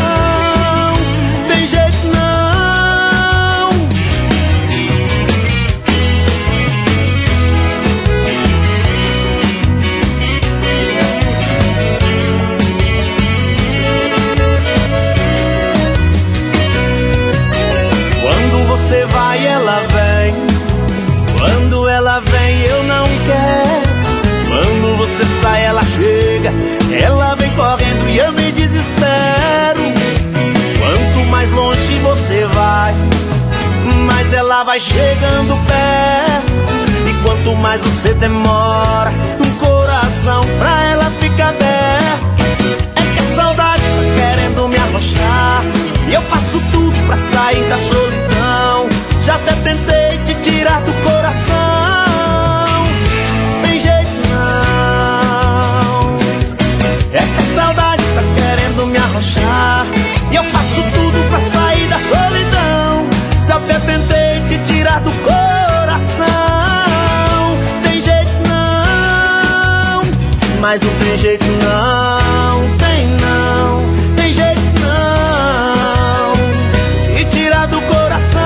Speaker 4: Você vai, ela vem. Quando ela vem eu não quero. Quando você sai ela chega. Ela vem correndo e eu me desespero. Quanto mais longe você vai, mais ela vai chegando perto. E quanto mais você demora, um coração pra ela fica aberto. É que a saudade tá querendo me arrochar. E eu faço tudo pra sair da solidão. Já até tentei te tirar do coração. Tem jeito não. É que a saudade tá querendo me arrochar. E eu faço tudo pra sair da solidão. Já até tentei te tirar do coração. Tem jeito não, mas não tem jeito não. Tem não, tem jeito não de tirar do coração.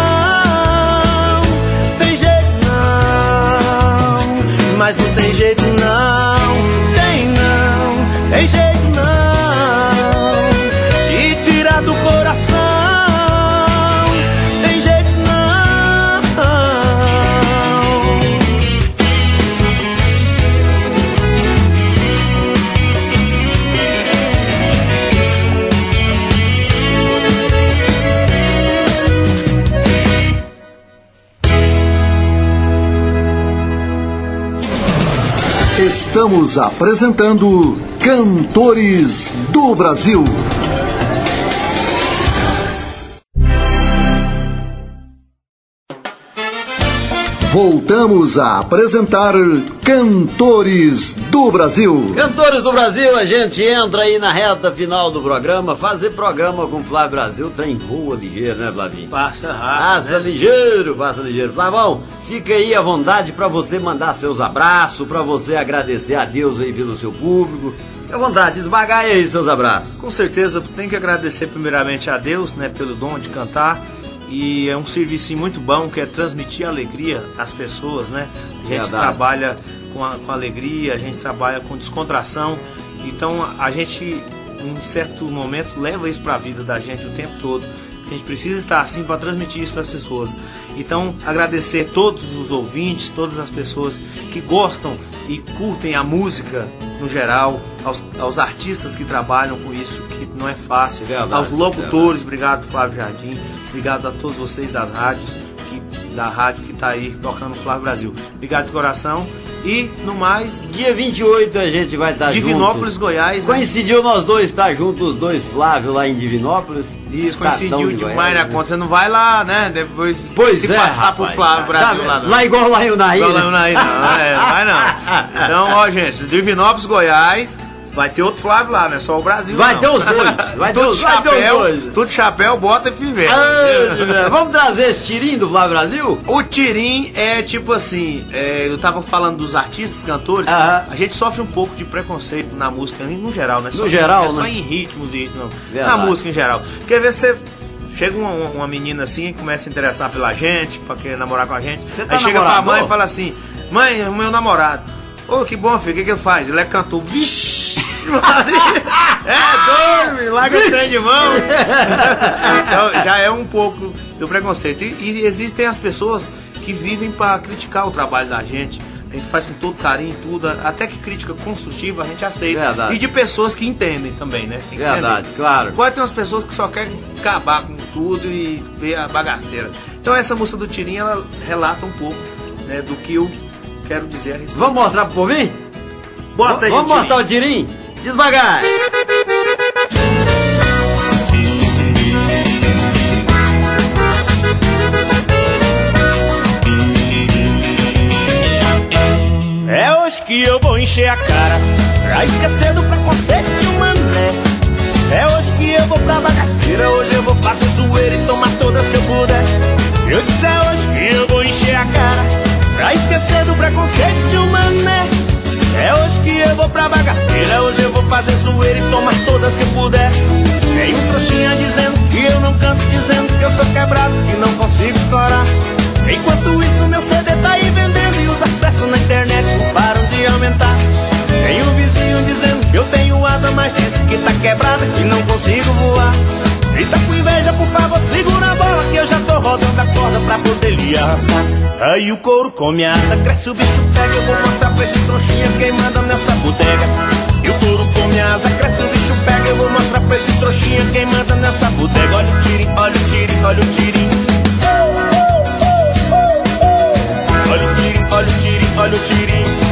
Speaker 4: Tem jeito não, mas não tem jeito não. Tem não, tem jeito não de tirar do coração. Tem jeito não.
Speaker 1: Estamos apresentando Cantores do Brasil. Voltamos a apresentar Cantores do Brasil.
Speaker 2: Cantores do Brasil, a gente entra aí na reta final do programa. Fazer programa com Flávio Brasil tem voa ligeiro, né, Flavinho?
Speaker 3: Passa rápido.
Speaker 2: Passa né? ligeiro, passa ligeiro. Flavão, fica aí à vontade para você mandar seus abraços, para você agradecer a Deus aí pelo seu público. Fica à vontade, esbagaia aí seus abraços.
Speaker 3: Com certeza, tem que agradecer primeiramente a Deus, né, pelo dom de cantar. e é um serviço muito bom, que é transmitir alegria às pessoas, né? A gente
Speaker 2: Verdade.
Speaker 3: trabalha com, a, com alegria, a gente trabalha com descontração, então a gente, em certos momentos, leva isso para a vida da gente o tempo todo. A gente precisa estar assim para transmitir isso para as pessoas. Então, agradecer todos os ouvintes, todas as pessoas que gostam e curtem a música no geral, aos, aos artistas que trabalham com isso, que não é fácil,
Speaker 2: Verdade,
Speaker 3: aos locutores,
Speaker 2: verdade.
Speaker 3: Obrigado, Flávio Jardim, obrigado a todos vocês das rádios, que, da rádio que está aí tocando o Flávio Brasil. Obrigado de coração. E, no mais,
Speaker 2: dia vinte e oito a gente vai estar junto.
Speaker 3: Divinópolis, Goiás. Né?
Speaker 2: Coincidiu nós dois estar juntos, os dois Flávio lá em Divinópolis.
Speaker 3: Isso, coincidiu
Speaker 2: de
Speaker 3: demais,
Speaker 2: Goiás,
Speaker 3: né?
Speaker 2: né?
Speaker 3: Quando você não vai lá, né? Depois
Speaker 2: Pois
Speaker 3: se
Speaker 2: é,
Speaker 3: passar
Speaker 2: rapaz,
Speaker 3: pro Flávio Brasil
Speaker 2: tá,
Speaker 3: lá. Não.
Speaker 2: Lá igual lá em Unaí.
Speaker 3: Igual lá em
Speaker 2: né?
Speaker 3: Unaí, não. É, vai não. Então, ó, gente, Divinópolis, Goiás. Vai ter outro Flávio lá, não é só o Brasil.
Speaker 2: Vai
Speaker 3: não.
Speaker 2: ter os dois. Vai ter
Speaker 3: tudo
Speaker 2: os, vai ter os
Speaker 3: chapéu,
Speaker 2: dois.
Speaker 3: tudo chapéu, bota e fivela.
Speaker 2: Ah, vamos trazer esse tirinho do Flávio Brasil?
Speaker 3: O tirim é tipo assim, é, eu tava falando dos artistas, cantores,
Speaker 2: Aham.
Speaker 3: a gente sofre um pouco de preconceito na música, no geral, né?
Speaker 2: No
Speaker 3: Só,
Speaker 2: geral,
Speaker 3: é só
Speaker 2: né?
Speaker 3: em ritmos e não.
Speaker 2: Verdade.
Speaker 3: Na música em geral. Porque às vezes você chega uma, uma menina assim, começa a interessar pela gente, pra querer namorar com a gente.
Speaker 2: Você tá
Speaker 3: aí chega pra
Speaker 2: namorador?
Speaker 3: mãe e fala assim: mãe, é o meu namorado. Ô, que bom, filho, o que, que ele faz? Ele é cantor. Vixe! É, dorme, larga o trem de mão. Então já é um pouco do preconceito. E, e existem as pessoas que vivem para criticar o trabalho da gente. A gente faz com todo carinho, tudo, até que crítica construtiva a gente aceita.
Speaker 2: Verdade.
Speaker 3: E de pessoas que entendem também, né? Tem que
Speaker 2: Verdade,
Speaker 3: entender.
Speaker 2: claro.
Speaker 3: Pode ter umas pessoas que só querem acabar com tudo e ver a bagaceira. Então essa música do Tirinho, ela relata um pouco, né, do que eu quero dizer a respeito.
Speaker 2: Vamos mostrar pro povinho?
Speaker 3: Bota aí,
Speaker 2: Vamos
Speaker 3: Tirinho.
Speaker 2: mostrar o tirinho? Devagar.
Speaker 4: É hoje que eu vou encher a cara pra esquecer do preconceito de um mané. É hoje que eu vou pra bagaceira, hoje eu vou fazer zoeira e tomar todas que eu puder. Eu disse é hoje que eu vou encher a cara pra esquecer do preconceito de um mané. É hoje que eu vou pra bagaceira, hoje eu vou fazer zoeira e tomar todas que eu puder. Tem um trouxinha dizendo que eu não canto, dizendo que eu sou quebrado, que não consigo estourar. Enquanto isso meu C D tá aí vendendo e os acessos na internet não param de aumentar. Tem um vizinho dizendo que eu tenho asa, mas disse que tá quebrada, que não consigo voar. Se tá com inveja, por favor, segura a bola, que eu já tô rodando a corda pra poder lhe arrastar. Aí o couro come a asa, cresce o bicho pega, eu vou mostrar pra esse trouxinha quem manda nessa bodega. E o couro come a asa, cresce o bicho pega, eu vou mostrar pra esse trouxinha quem manda nessa bodega. Olha o tirinho, olha o tirinho, olha o tirinho. Olha o tirinho, olha o tirinho, olha o tirinho.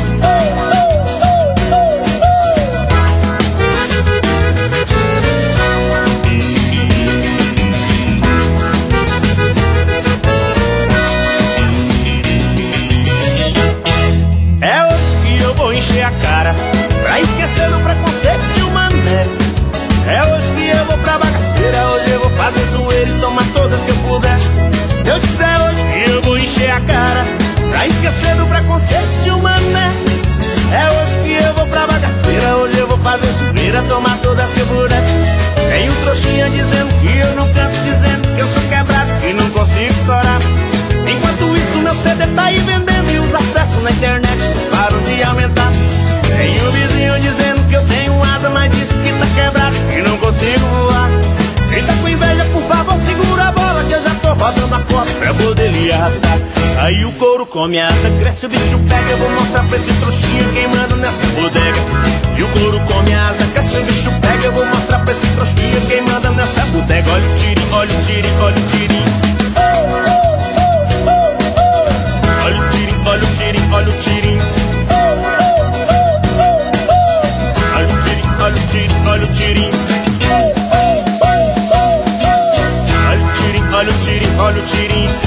Speaker 4: É hoje que eu vou encher a cara pra esquecer do preconceito de um mané. É hoje que eu vou pra bagaceira, hoje eu vou fazer zoeira e tomar todas que eu puder. Eu disse é hoje que eu vou encher a cara pra esquecer do preconceito de um mané. É hoje que eu vou pra bagaceira, hoje eu vou fazer zoeira, tomar todas que eu puder. Tem um trouxinha dizendo que eu não canto, dizendo que eu sou quebrado, que não consigo estourar. Enquanto isso meu C D tá aí vendendo e os acessos na internet param de aumentar. Tem um vizinho dizendo que eu tenho asa, mas disse que tá quebrado, que não consigo voar. Se tá com inveja, por favor, segura a bola, que eu já tô rodando a corda pra poder lhe arrastar. Aí o couro come a asa, cresce o bicho pega, eu vou mostrar pra esse trouxinha quem manda nessa bodega. E o couro come a asa, cresce o bicho pega, eu vou mostrar pra esse trouxinha quem manda nessa bodega. Olha o tirinho, olha o tirinho, olha o tirinho. Olha o tirinho, olha o tirinho, olha o tirinho. Olha o tirinho, olha o tirinho, olha o tirinho. Olha o tirinho, olha o tirinho, olha o tirinho.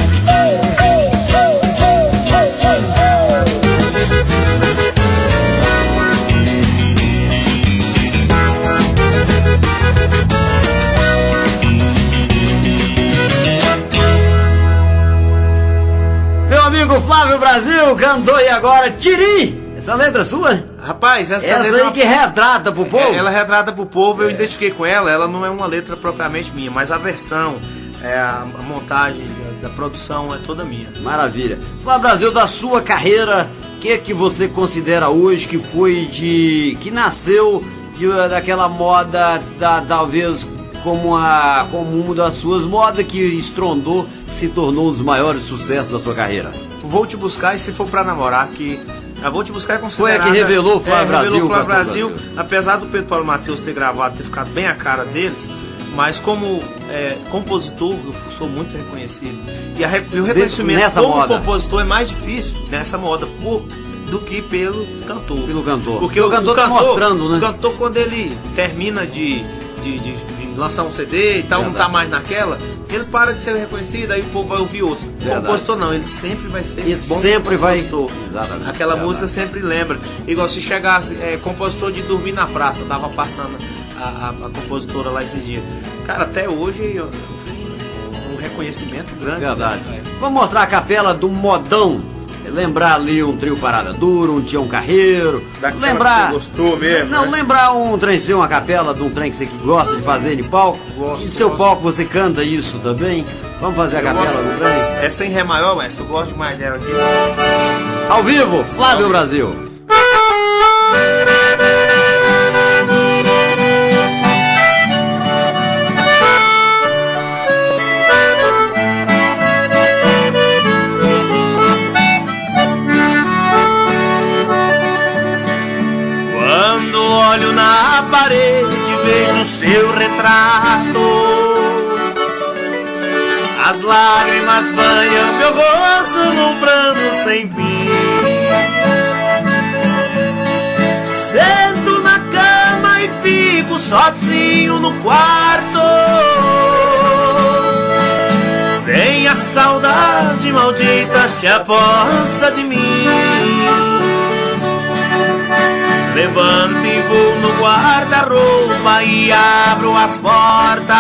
Speaker 2: Meu amigo Flávio Brasil cantou e agora Tirim. Essa letra é sua?
Speaker 3: Rapaz, essa,
Speaker 2: Essa
Speaker 3: letra
Speaker 2: aí que retrata pro povo?
Speaker 3: É, ela retrata pro povo, eu identifiquei com ela, ela não é uma letra propriamente minha, mas a versão é, a, a montagem da, da produção é toda minha.
Speaker 2: Maravilha. Flávio Brasil, da sua carreira, o que é que você considera hoje que foi de... que nasceu de, daquela moda, da, talvez como, a, como uma das suas modas que estrondou, se tornou um dos maiores sucessos da sua carreira?
Speaker 3: Vou Te Buscar e Se For Pra Namorar, que a Vou Te Buscar é considerada...
Speaker 2: Foi a que revelou o Flávio
Speaker 3: é,
Speaker 2: Brasil.
Speaker 3: Revelou o Flávio Brasil, Brasil, apesar do Pedro Paulo Matheus ter gravado, ter ficado bem a cara deles, mas como é, compositor, eu sou muito reconhecido. E, a, e o reconhecimento nessa como moda. Compositor é mais difícil nessa moda, por, do que pelo cantor.
Speaker 2: Pelo cantor.
Speaker 3: Porque
Speaker 2: o,
Speaker 3: o
Speaker 2: cantor,
Speaker 3: o cantor
Speaker 2: tá mostrando, né?
Speaker 3: O cantor, quando ele termina de... de, de, de lançar um C D e tal, Verdade. Não tá mais naquela, ele para de ser reconhecido, aí o povo vai ouvir outro. O compositor não, ele sempre vai ser
Speaker 2: ele
Speaker 3: bom
Speaker 2: sempre
Speaker 3: compositor.
Speaker 2: Vai... Exatamente.
Speaker 3: Aquela
Speaker 2: Verdade. Música
Speaker 3: sempre lembra. Igual se chegasse é, compositor de Dormir na Praça, tava passando a, a, a compositora lá esses dias. Cara, até hoje eu, um reconhecimento grande.
Speaker 2: Verdade. Né? Vamos mostrar a capela do modão. Lembrar ali um trio Parada Dura, um Tião Carreiro.
Speaker 3: Daquela
Speaker 2: lembrar.
Speaker 3: Que você gostou mesmo?
Speaker 2: Não,
Speaker 3: né?
Speaker 2: lembrar um trem seu, uma capela de um trem que você gosta de fazer de palco.
Speaker 3: Gosto,
Speaker 2: e no seu
Speaker 3: gosto.
Speaker 2: palco você canta isso também. Vamos fazer a
Speaker 3: eu
Speaker 2: capela
Speaker 3: gosto,
Speaker 2: do trem?
Speaker 3: Essa em Ré maior, mas eu gosto demais dela aqui.
Speaker 2: Ao vivo, Flávio Ao Brasil.
Speaker 3: Vivo. Olho na parede, vejo seu retrato. As lágrimas banham meu rosto num pranto sem fim. Sento na cama e fico sozinho no quarto. Vem a saudade maldita, se apossa de mim. Levanto e vou no guarda-roupa e abro as portas.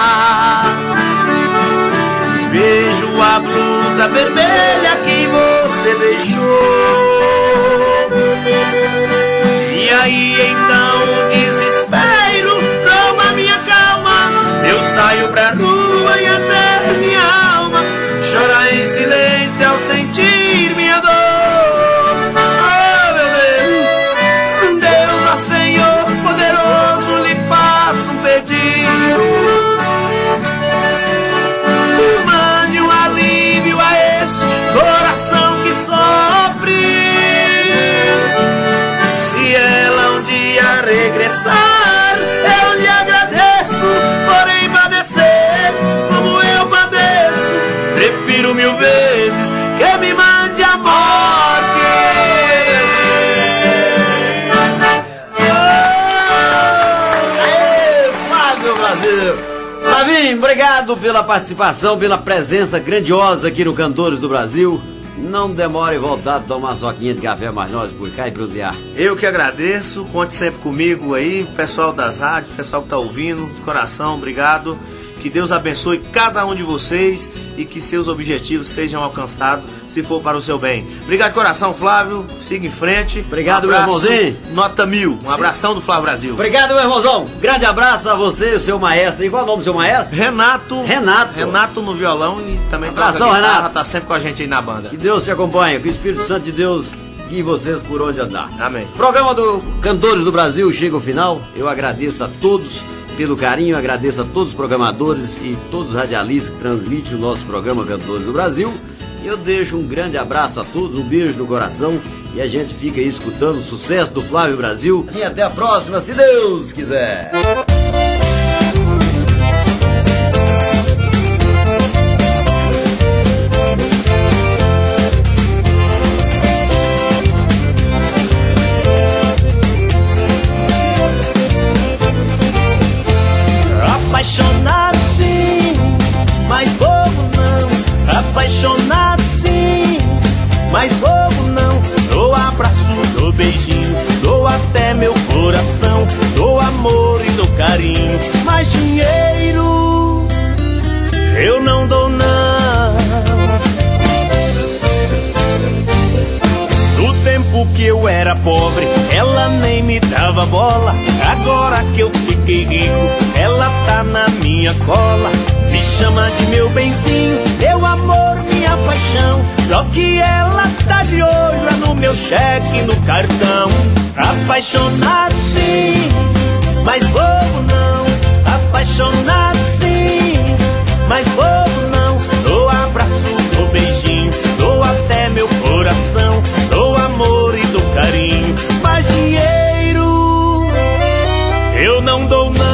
Speaker 3: Vejo a blusa vermelha que você deixou. E aí então o desespero toma minha calma. Eu saio pra rua e até minha alma chora em silêncio ao sentir minha dor. Senhor poderoso, lhe faço um pedido. Mande um alívio a este coração que sofre. Se ela um dia regressar, eu lhe agradeço. Porém padecer como eu padeço, prefiro mil vezes que me mande a morte.
Speaker 2: Flavinho, obrigado pela participação, pela presença grandiosa aqui no Cantores do Brasil. Não demore em voltar a tomar soquinha de café mais nós por cá e prosear.
Speaker 3: Eu que agradeço, conte sempre comigo aí, pessoal das rádios, pessoal que tá ouvindo, de coração, obrigado. Que Deus abençoe cada um de vocês e que seus objetivos sejam alcançados, se for para o seu bem. Obrigado de coração, Flávio. Siga em frente.
Speaker 2: Obrigado,
Speaker 3: um
Speaker 2: meu irmãozinho.
Speaker 3: Nota mil. Um abração do Flávio Brasil.
Speaker 2: Obrigado, meu irmãozão. Grande abraço a você, o seu maestro. E qual é o nome do seu maestro?
Speaker 3: Renato.
Speaker 2: Renato.
Speaker 3: Renato no violão e também
Speaker 2: abração,
Speaker 3: toca guitarra,
Speaker 2: Renato.
Speaker 3: Tá sempre com a gente aí na banda.
Speaker 2: Que Deus te acompanhe. Que o Espírito Santo de Deus guie vocês por onde andar.
Speaker 3: Amém.
Speaker 2: Programa do Cantores do Brasil chega ao final. Eu agradeço a todos pelo carinho, agradeço a todos os programadores e todos os radialistas que transmitem o nosso programa Cantores do Brasil. Eu deixo um grande abraço a todos, um beijo no coração e a gente fica aí escutando o sucesso do Flávio Brasil. E até a próxima, se Deus quiser.
Speaker 4: Apaixonado sim, mas bobo não. Apaixonado sim, mas bobo não. Dou abraço, dou beijinho, dou até meu coração. Dou amor e dou carinho, mas dinheiro eu não dou não. No tempo que eu era pobre, ela nem me dava bola. Agora que eu fiquei rico, ela tá na minha minha cola, me chama de meu benzinho, meu amor, minha paixão. Só que ela tá de olho é no meu cheque, no cartão. Apaixonado sim, mas bobo não. Apaixonado sim, mas bobo não. Dou abraço, dou beijinho, dou até meu coração, dou amor e dou carinho, mas dinheiro eu não dou não.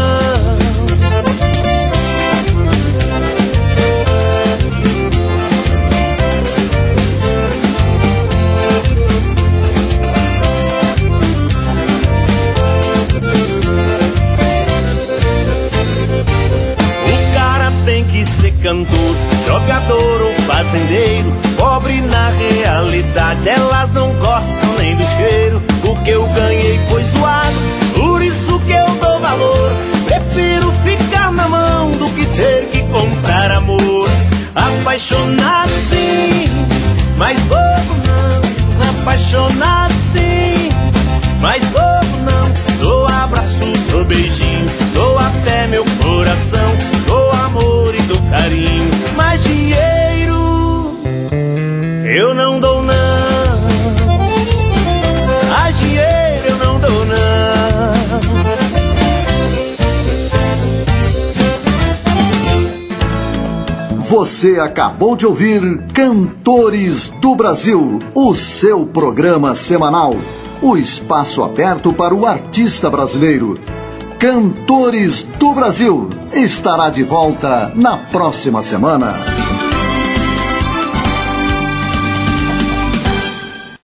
Speaker 4: Cantor, jogador ou fazendeiro, pobre na realidade, elas não gostam nem do cheiro. O que eu ganhei foi suado, por isso que eu dou valor. Prefiro ficar na mão do que ter que comprar amor. Apaixonado sim, mas bobo não. Apaixonado sim, mas bobo não. Dou abraço, dou beijinho, dou até meu coração, dou amor e dou carinho, mas dinheiro eu não dou não. Ah, dinheiro eu não dou
Speaker 1: não. Você acabou de ouvir Cantores do Brasil, o seu programa semanal, o espaço aberto para o artista brasileiro. Cantores do Brasil estará de volta na próxima semana.